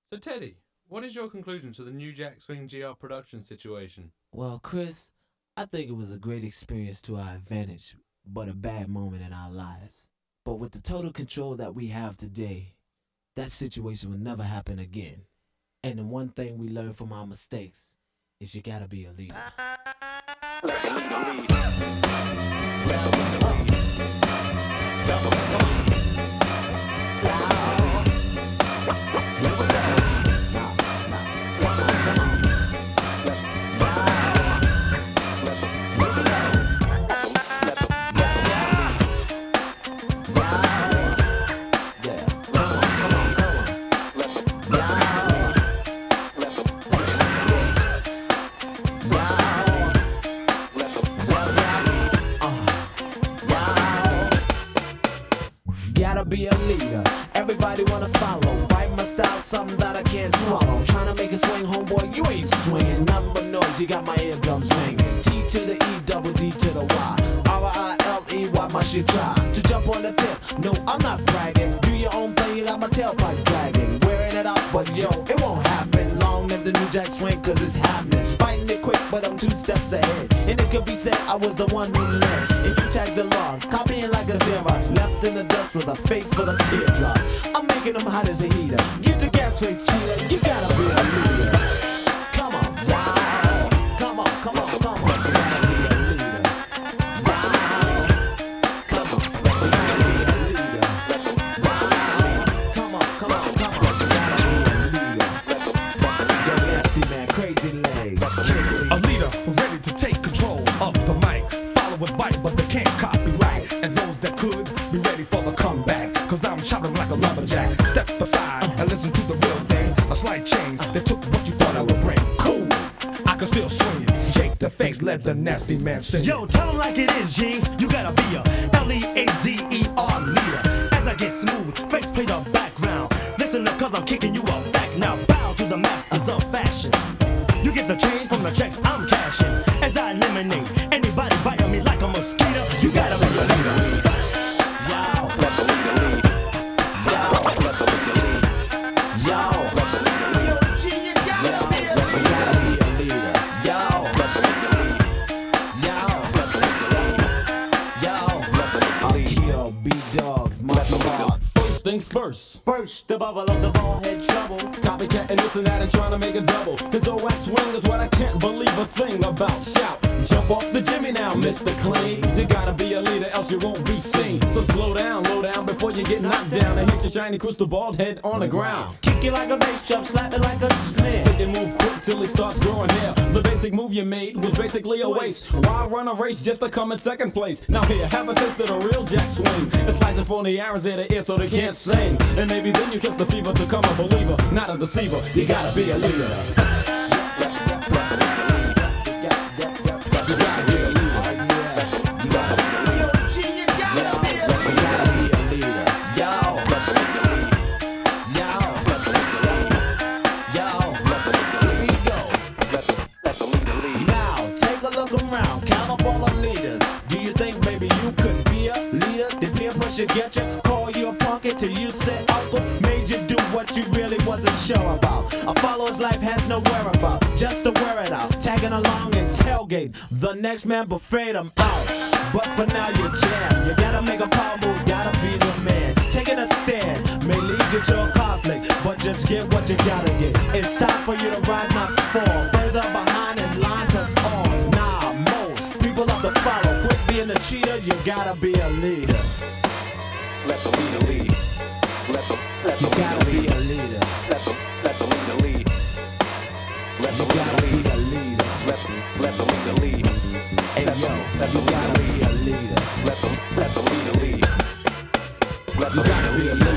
So Teddy, what is your conclusion to the New Jack Swing GR production situation? Well, Chris, I think it was a great experience to our advantage, but a bad moment in our lives. But with the total control that we have today, that situation will never happen again. And the one thing we learn from our mistakes is you gotta be a leader. Let the leader lead. Let the leader lead. Come on. Gotta be a leader, everybody wanna follow. Bite my style, something that I can't swallow. Trying to make it swing, homeboy, you ain't swinging. Nothing but noise, you got my eardrums ringing. T to the E, double D to the Y. R-I-L-E, why must you try to jump on the tip? No, I'm not bragging. Do your own thing, you got my tailpipe dragging. Wearing it out, but yo, it won't happen. Long live the New Jack Swing, cause it's happening. Biting it quick, but I'm 2 steps ahead. And it could be said I was the one who led. If you tag along, copying like a Xerox. Left in the dust with a face full of teardrops. I'm making them hot as a heater. Get the gas rate, cheater, you gotta be a leader. Come on, wow. Come on. You gotta be a leader. Wow. Come on, you gotta be a leader. Wow. Come on. You gotta be a leader. Yo, nasty man, crazy legs. A leader ready to take control of the mic. Followers bite, but they can't copyright. And those that could be ready for the comeback. Cause I'm chopping like a lumberjack. Step aside and listen to the real thing. A slight change that took what you thought I would bring. Cool, I can still swing it. Shake the face, let the nasty man sing. Yo, tell 'em like it is, G. You gotta be a L-E-A-D-E-R leader. As I get smooth, face play the background. Listen up, cause I'm kicking you up back now. Bow to the masters of fashion. You get the change from the checks I'm cashing. As I eliminate anybody biting me like a mosquito. You gotta be a leader. Let the leader lead. Let the leader lead. Yo, G, you gotta be a leader. Yo, Let the leader lead. Let the leader lead. Let the leader lead. Yo, B-Dogs, my God. First things first. Burst the bubble of the ball head trouble. Copycat and this and that and trying to make a double. His old wax swing is what I can't believe a thing about. Shout, jump off the Jimmy now, Mr. Clean. You gotta be a leader, else you won't be seen. So slow down before you get knocked down and hit your shiny crystal bald head on the ground. Kick it like a bass drum, slap it like a snare. Stick and move quick till it starts growing hair. The basic move you made was basically a waste. Why run a race just to come in second place? Now here, have a taste of the real Jack Swing. It's slicing for the arrows in the ear so they can't sing. And maybe then you catch the fever to come a believer, not a deceiver. You gotta be a leader. Now, take a look around, count up all the leaders. Do you think maybe you could be a leader? Did peer pressure get you? Call you a punk till you said uncle? Made you do what you really wasn't sure about. A follower's life has no whereabout, just to wear it out. Tagging along and tailgate, the next man afraid I'm out. But for now you're jammed, you gotta make a power move, gotta be the man. Taking a stand may lead you to a conflict, but just get what you gotta get. It's time for you to rise, not fall. Further behind in line, cause on. Nah, most people love to follow. Quit being a cheater, you gotta be a leader. Let the leader lead. You gotta be a leader. Let the leader lead. Let the You leader gotta be lead. a leader. Let the leader lead. Hey yo, you gotta be a leader. Let the leader lead. Let You the gotta leader be a lead. leader.